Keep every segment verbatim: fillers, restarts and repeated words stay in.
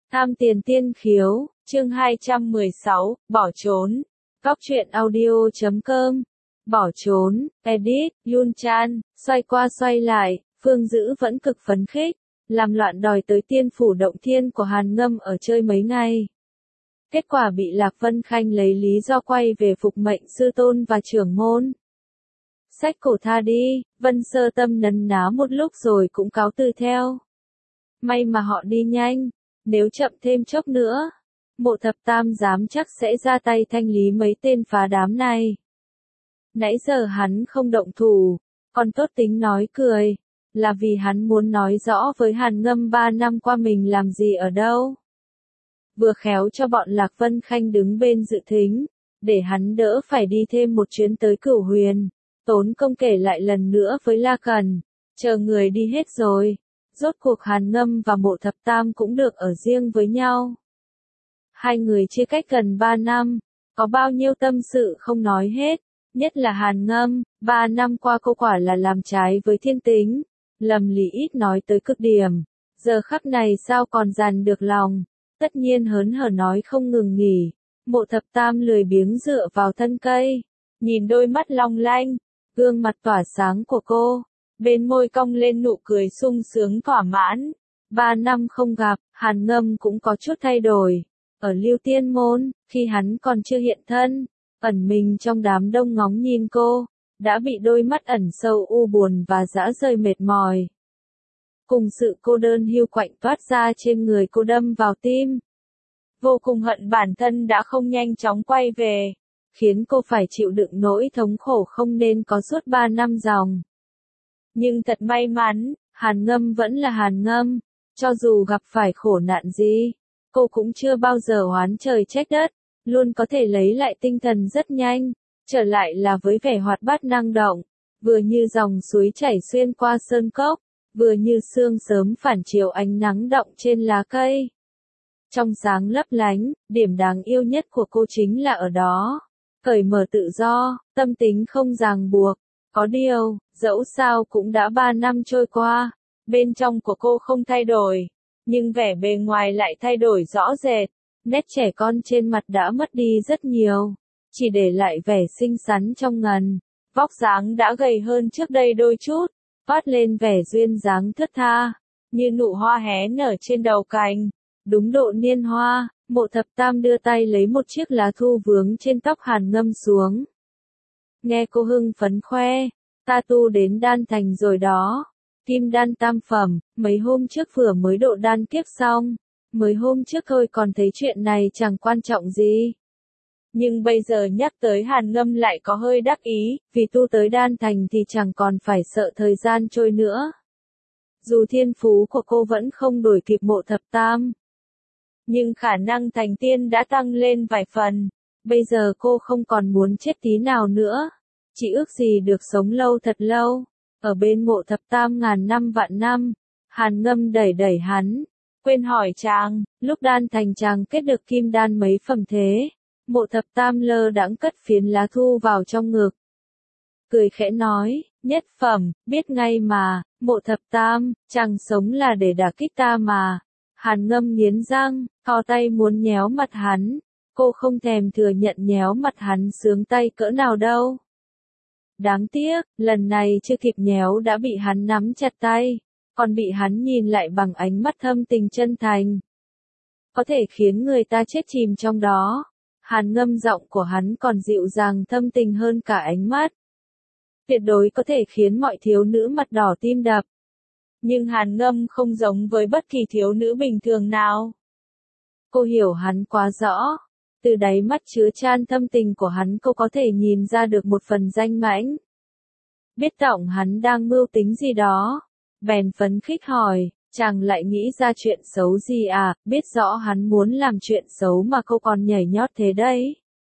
Tham tiền tiên khiếu, chương hai trăm mười sáu, bỏ trốn. Góc truyện audio chấm com. Bỏ trốn, edit, Yun Chan, xoay qua xoay lại, Phương Dữ vẫn cực phấn khích, làm loạn đòi tới tiên phủ động thiên của Hàn Ngâm ở chơi mấy ngày. Kết quả bị Lạc Vân Khanh lấy lý do quay về phục mệnh sư tôn và trưởng môn. Xách cổ tha đi, Vân Sơ Tâm nấn ná một lúc rồi cũng cáo từ theo. May mà họ đi nhanh, nếu chậm thêm chốc nữa, Mộ Thập Tam dám chắc sẽ ra tay thanh lý mấy tên phá đám này. Nãy giờ hắn không động thủ, còn tốt tính nói cười, là vì hắn muốn nói rõ với Hàn Ngâm ba năm qua mình làm gì ở đâu. Vừa khéo cho bọn Lạc Vân Khanh đứng bên dự thính, để hắn đỡ phải đi thêm một chuyến tới Cửu Huyền, tốn công kể lại lần nữa với La Cần, chờ người đi hết rồi. Rốt cuộc Hàn Ngâm và Mộ Thập Tam cũng được ở riêng với nhau. Hai người chia cách gần ba năm, có bao nhiêu tâm sự không nói hết, nhất là Hàn Ngâm, ba năm qua cô quả là làm trái với thiên tính, lầm lì ít nói tới cực điểm, giờ khắc này sao còn dằn được lòng, tất nhiên hớn hở nói không ngừng nghỉ. Mộ Thập Tam lười biếng dựa vào thân cây, nhìn đôi mắt long lanh, gương mặt tỏa sáng của cô. Bên môi cong lên nụ cười sung sướng thỏa mãn. Ba năm không gặp, Hàn Ngâm cũng có chút thay đổi. Ở Lưu Tiên Môn, khi hắn còn chưa hiện thân, ẩn mình trong đám đông ngóng nhìn cô, đã bị đôi mắt ẩn sâu u buồn và dã rời mệt mỏi. Cùng sự cô đơn hiu quạnh toát ra trên người cô đâm vào tim. Vô cùng hận bản thân đã không nhanh chóng quay về, khiến cô phải chịu đựng nỗi thống khổ không nên có suốt ba năm dòng. Nhưng thật may mắn, Hàn Ngâm vẫn là Hàn Ngâm, cho dù gặp phải khổ nạn gì, cô cũng chưa bao giờ oán trời trách đất, luôn có thể lấy lại tinh thần rất nhanh, trở lại là với vẻ hoạt bát năng động, vừa như dòng suối chảy xuyên qua sơn cốc, vừa như sương sớm phản chiếu ánh nắng động trên lá cây. Trong sáng lấp lánh, điểm đáng yêu nhất của cô chính là ở đó, cởi mở tự do, tâm tính không ràng buộc. Có điều, dẫu sao cũng đã ba năm trôi qua, bên trong của cô không thay đổi, nhưng vẻ bề ngoài lại thay đổi rõ rệt, nét trẻ con trên mặt đã mất đi rất nhiều, chỉ để lại vẻ xinh xắn trong ngần, vóc dáng đã gầy hơn trước đây đôi chút, toát lên vẻ duyên dáng thướt tha, như nụ hoa hé nở trên đầu cành, đúng độ niên hoa. Mộ Thập Tam đưa tay lấy một chiếc lá thu vướng trên tóc Hàn Ngâm xuống. Nghe cô hưng phấn khoe, ta tu đến đan thành rồi đó, kim đan tam phẩm, mấy hôm trước vừa mới độ đan kiếp xong, mới hôm trước thôi còn thấy chuyện này chẳng quan trọng gì. Nhưng bây giờ nhắc tới Hàn Ngâm lại có hơi đắc ý, vì tu tới đan thành thì chẳng còn phải sợ thời gian trôi nữa. Dù thiên phú của cô vẫn không đuổi kịp Mộ Thập Tam, nhưng khả năng thành tiên đã tăng lên vài phần. Bây giờ cô không còn muốn chết tí nào nữa, chỉ ước gì được sống lâu thật lâu, ở bên Mộ Thập Tam ngàn năm vạn năm. Hàn Ngâm đẩy đẩy hắn, quên hỏi chàng, lúc đan thành chàng kết được kim đan mấy phẩm thế? Mộ Thập Tam lơ đãng cất phiến lá thu vào trong ngực, cười khẽ nói, nhất phẩm, biết ngay mà. Mộ Thập Tam, chàng sống là để đả kích ta mà. Hàn Ngâm nghiến răng, thò tay muốn nhéo mặt hắn. Cô không thèm thừa nhận nhéo mặt hắn sướng tay cỡ nào đâu. Đáng tiếc, lần này chưa kịp nhéo đã bị hắn nắm chặt tay, còn bị hắn nhìn lại bằng ánh mắt thâm tình chân thành, có thể khiến người ta chết chìm trong đó. Hàn Ngâm giọng của hắn còn dịu dàng thâm tình hơn cả ánh mắt, tuyệt đối có thể khiến mọi thiếu nữ mặt đỏ tim đập. Nhưng Hàn Ngâm không giống với bất kỳ thiếu nữ bình thường nào. Cô hiểu hắn quá rõ. Từ đáy mắt chứa chan thâm tình của hắn cô có thể nhìn ra được một phần danh mãnh. Biết tổng hắn đang mưu tính gì đó, bèn phấn khích hỏi, chàng lại nghĩ ra chuyện xấu gì à? Biết rõ hắn muốn làm chuyện xấu mà cô còn nhảy nhót thế đấy.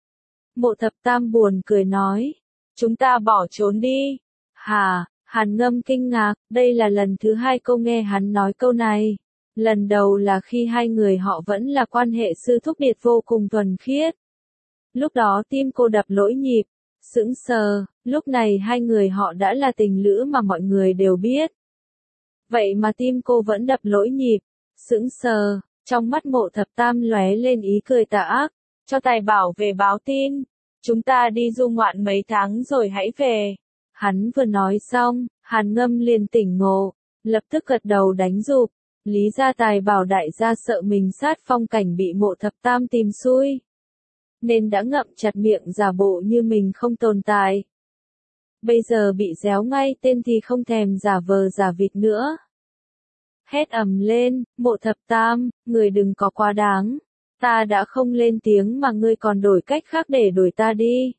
Mộ Thập Tam buồn cười nói, chúng ta bỏ trốn đi. Hà, Hàn Ngâm kinh ngạc, đây là lần thứ hai cô nghe hắn nói câu này. Lần đầu là khi hai người họ vẫn là quan hệ sư thúc điệt vô cùng thuần khiết. Lúc đó tim cô đập lỗi nhịp, sững sờ, lúc này hai người họ đã là tình lữ mà mọi người đều biết. Vậy mà tim cô vẫn đập lỗi nhịp, sững sờ, Trong mắt Mộ Thập Tam lóe lên ý cười tà ác, cho Tài Bảo về báo tin. Chúng ta đi du ngoạn mấy tháng rồi hãy về. Hắn vừa nói xong, Hàn Ngâm liền tỉnh ngộ, lập tức gật đầu đánh giục. Lý gia Tài Bảo đại gia sợ mình sát phong cảnh bị Mộ Thập Tam tìm xui, nên đã ngậm chặt miệng giả bộ như mình không tồn tại. Bây giờ bị réo ngay tên thì không thèm giả vờ giả vịt nữa. Hét ầm lên, Mộ Thập Tam, người đừng có quá đáng. Ta đã không lên tiếng mà ngươi còn đổi cách khác để đuổi ta đi.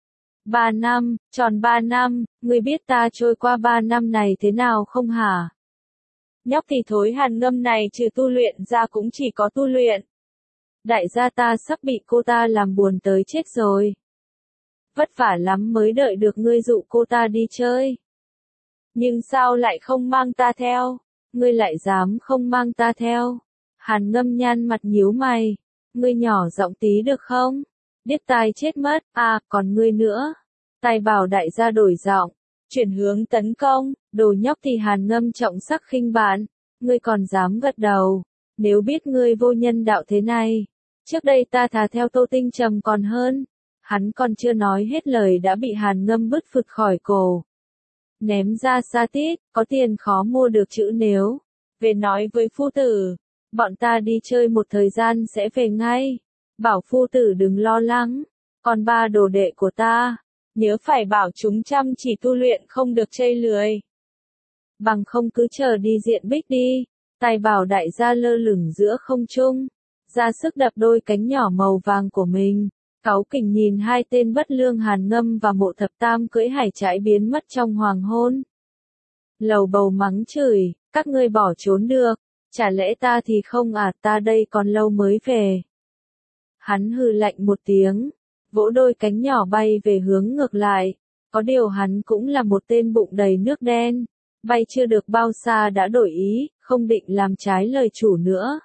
Ba năm, tròn ba năm, ngươi biết ta trôi qua ba năm này thế nào không hả? Nhóc thì thối Hàn Ngâm này trừ tu luyện ra cũng chỉ có tu luyện. Đại gia ta sắp bị cô ta làm buồn tới chết rồi. Vất vả lắm mới đợi được ngươi dụ cô ta đi chơi. Nhưng sao lại không mang ta theo? Ngươi lại dám không mang ta theo? Hàn Ngâm nhăn mặt nhíu mày. Ngươi nhỏ giọng tí được không? Điếc tai chết mất, à, còn ngươi nữa. Tài Bảo đại gia đổi giọng, chuyển hướng tấn công, đồ nhóc thì Hàn Ngâm trọng sắc khinh bạn. Ngươi còn dám gật đầu, nếu biết ngươi vô nhân đạo thế này. Trước đây ta thà theo Tô Tinh Trầm còn hơn. Hắn còn chưa nói hết lời đã bị Hàn Ngâm bứt phực khỏi cổ. Ném ra xa tít, có tiền khó mua được chữ nếu. Về nói với phu tử, bọn ta đi chơi một thời gian sẽ về ngay. Bảo phu tử đừng lo lắng, còn ba đồ đệ của ta, nhớ phải bảo chúng chăm chỉ tu luyện không được chây lười. Bằng không cứ chờ đi diện bích đi. Tài Bảo đại gia lơ lửng giữa không trung, ra sức đập đôi cánh nhỏ màu vàng của mình. Cáu kỉnh nhìn hai tên bất lương Hàn Ngâm và Mộ Thập Tam cưỡi hải trãi biến mất trong hoàng hôn. Lầu bầu mắng chửi, các ngươi bỏ trốn được, chả lẽ ta thì không à, ta đây còn lâu mới về. Hắn hừ lạnh một tiếng, vỗ đôi cánh nhỏ bay về hướng ngược lại, có điều hắn cũng là một tên bụng đầy nước đen, bay chưa được bao xa đã đổi ý, không định làm trái lời chủ nữa.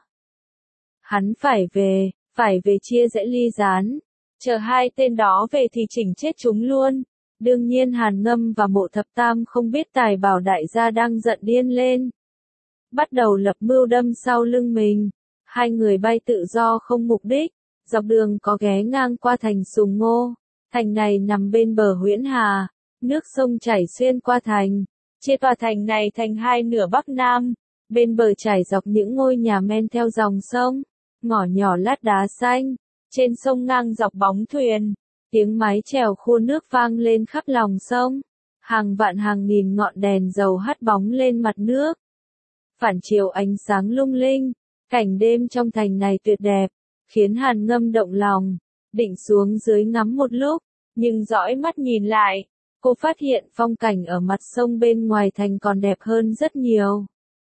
Hắn phải về, phải về chia rẽ ly gián. Chờ hai tên đó về thì chỉnh chết chúng luôn. Đương nhiên Hàn Ngâm và Mộ Thập Tam không biết Tài Bảo đại gia đang giận điên lên. Bắt đầu lập mưu đâm sau lưng mình. Hai người bay tự do không mục đích. Dọc đường có ghé ngang qua thành Sùng Ngô. Thành này nằm bên bờ Huyễn Hà. Nước sông chảy xuyên qua thành. Chia tòa thành này thành hai nửa Bắc Nam. Bên bờ chảy dọc những ngôi nhà men theo dòng sông. Ngõ nhỏ lát đá xanh. Trên sông ngang dọc bóng thuyền, tiếng mái chèo khua nước vang lên khắp lòng sông. Hàng vạn hàng nghìn ngọn đèn dầu hắt bóng lên mặt nước. Phản chiếu ánh sáng lung linh, cảnh đêm trong thành này tuyệt đẹp, khiến Hàn Ngâm động lòng, định xuống dưới ngắm một lúc, nhưng dõi mắt nhìn lại, cô phát hiện phong cảnh ở mặt sông bên ngoài thành còn đẹp hơn rất nhiều.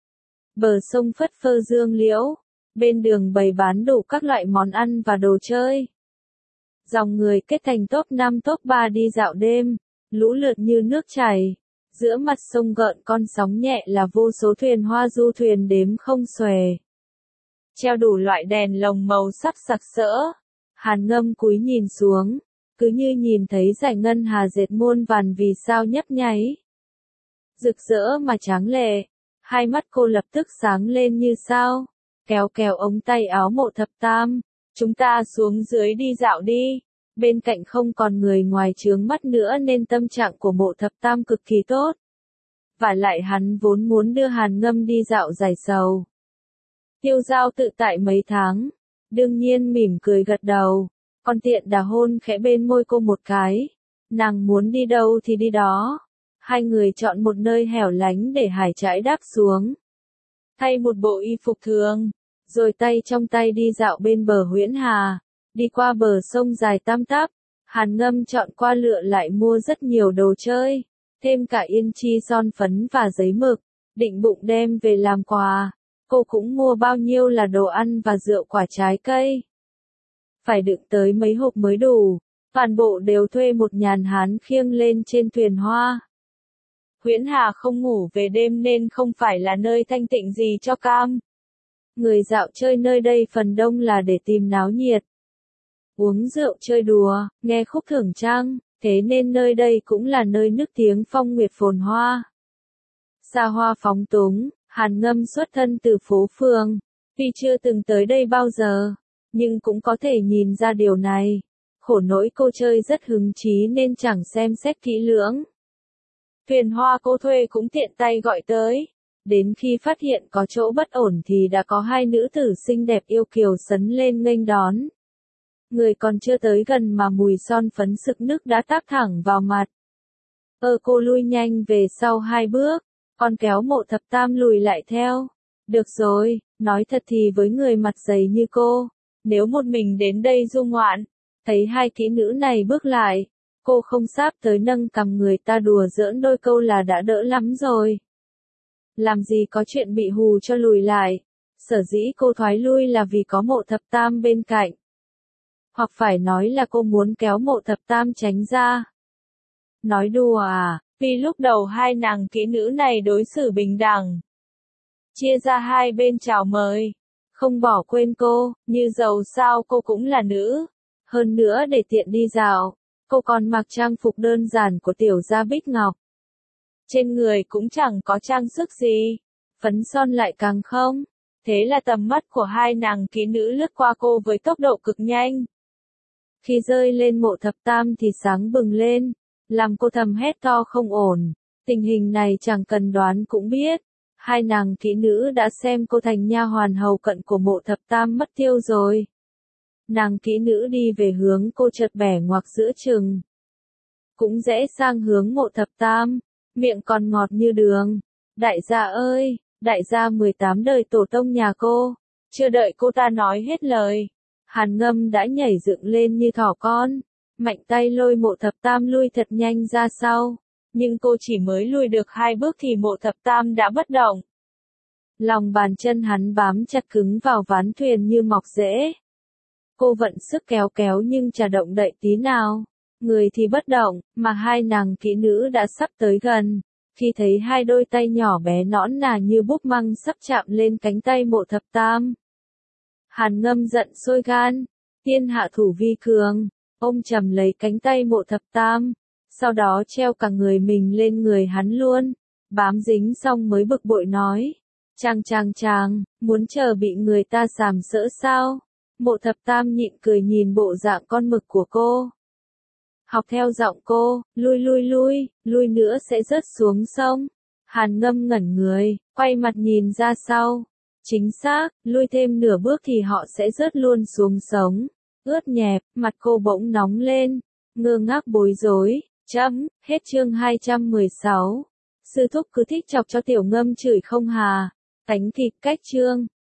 Bờ sông phất phơ dương liễu. Bên đường bày bán đủ các loại món ăn và đồ chơi. Dòng người kết thành top năm top ba đi dạo đêm, lũ lượt như nước chảy. Giữa mặt sông gợn con sóng nhẹ là vô số thuyền hoa du thuyền đếm không xuể. Treo đủ loại đèn lồng màu sắc sặc sỡ. Hàn Ngâm cúi nhìn xuống, cứ như nhìn thấy dải ngân hà dệt muôn vàn vì sao nhấp nháy. Rực rỡ mà tráng lệ, hai mắt cô lập tức sáng lên như sao. Kéo kéo ống tay áo Mộ Thập Tam, chúng ta xuống dưới đi dạo đi. Bên cạnh không còn người ngoài chướng mắt nữa nên tâm trạng của Mộ Thập Tam cực kỳ tốt. Và lại hắn vốn muốn đưa Hàn Ngâm đi dạo giải sầu. Tiêu Giao tự tại mấy tháng, đương nhiên mỉm cười gật đầu, còn tiện đà hôn khẽ bên môi cô một cái. Nàng muốn đi đâu thì đi đó. Hai người chọn một nơi hẻo lánh để hải trãi đáp xuống. Thay một bộ y phục thường, rồi tay trong tay đi dạo bên bờ Huyễn Hà, đi qua bờ sông dài tăm tắp. Hàn Ngâm chọn qua lựa lại mua rất nhiều đồ chơi, thêm cả yên chi son phấn và giấy mực, định bụng đem về làm quà. Cô cũng mua bao nhiêu là đồ ăn và rượu quả trái cây. Phải đựng tới mấy hộp mới đủ, toàn bộ đều thuê một nhàn hán khiêng lên trên thuyền hoa. Huyễn Hà không ngủ về đêm nên không phải là nơi thanh tịnh gì cho cam. Người dạo chơi nơi đây phần đông là để tìm náo nhiệt, uống rượu chơi đùa, nghe khúc thưởng trăng, thế nên nơi đây cũng là nơi nức tiếng phong nguyệt phồn hoa. Xa hoa phóng túng, Hàn Ngâm xuất thân từ phố phường, Tuy chưa từng tới đây bao giờ, nhưng cũng có thể nhìn ra điều này. Khổ nỗi cô chơi rất hứng chí nên chẳng xem xét kỹ lưỡng. Thuyền hoa cô thuê cũng tiện tay gọi tới. Đến khi phát hiện có chỗ bất ổn thì đã có hai nữ tử xinh đẹp yêu kiều sấn lên nghênh đón. Người còn chưa tới gần mà mùi son phấn sực nức đã táp thẳng vào mặt. Ơ cô lui nhanh về sau hai bước, còn kéo Mộ Thập Tam lùi lại theo. Được rồi, nói thật thì với người mặt dày như cô, nếu một mình đến đây du ngoạn, thấy hai kỹ nữ này bước lại, cô không sáp tới nâng cằm người ta đùa giỡn đôi câu là đã đỡ lắm rồi. Làm gì có chuyện bị hù cho lùi lại, sở dĩ cô thoái lui là vì có Mộ Thập Tam bên cạnh. Hoặc phải nói là cô muốn kéo Mộ Thập Tam tránh ra. Nói đùa à, vì lúc đầu hai nàng kỹ nữ này đối xử bình đẳng. Chia ra hai bên chào mời, không bỏ quên cô, như dầu sao cô cũng là nữ. Hơn nữa để tiện đi dạo, cô còn mặc trang phục đơn giản của tiểu gia Bích Ngọc. Trên người cũng chẳng có trang sức gì, phấn son lại càng không. Thế là tầm mắt của hai nàng kỹ nữ lướt qua cô với tốc độ cực nhanh. Khi rơi lên Mộ Thập Tam thì sáng bừng lên, làm cô thầm hét to không ổn. Tình hình này chẳng cần đoán cũng biết. Hai nàng kỹ nữ đã xem cô thành nha hoàn hầu cận của Mộ Thập Tam mất tiêu rồi. Nàng kỹ nữ đi về hướng cô chợt bẻ ngoặc giữa chừng. Cũng rẽ sang hướng Mộ Thập Tam, miệng còn ngọt như đường. Đại gia ơi, đại gia mười tám đời tổ tông nhà cô. Chưa đợi cô ta nói hết lời, Hàn Ngâm đã nhảy dựng lên như thỏ con, mạnh tay lôi Mộ Thập Tam lui thật nhanh ra sau. Nhưng cô chỉ mới lùi được hai bước thì Mộ Thập Tam đã bất động. Lòng bàn chân hắn bám chặt cứng vào ván thuyền như mọc rễ. Cô vận sức kéo kéo nhưng chả động đậy tí nào. Người thì bất động, mà hai nàng kỹ nữ đã sắp tới gần. Khi thấy hai đôi tay nhỏ bé nõn nà như búp măng sắp chạm lên cánh tay Mộ Thập Tam. Hàn Ngâm giận sôi gan, thiên hạ thủ vi cường, ôm chầm lấy cánh tay Mộ Thập Tam. Sau đó treo cả người mình lên người hắn luôn, bám dính xong mới bực bội nói. Chàng chàng chàng, muốn chờ bị người ta sàm sỡ sao? Mộ Thập Tam nhịn cười nhìn bộ dạng con mực của cô. Học theo giọng cô, lui lui lui, lui nữa sẽ rớt xuống sông. Hàn Ngâm ngẩn người, quay mặt nhìn ra sau. Chính xác, lui thêm nửa bước thì họ sẽ rớt luôn xuống sống. Ướt nhẹp, mặt cô bỗng nóng lên, ngơ ngác bối rối. Chấm, hết chương hai trăm mười sáu. Sư thúc cứ thích chọc cho tiểu Ngâm chửi không hà. Tánh thịt cách chương.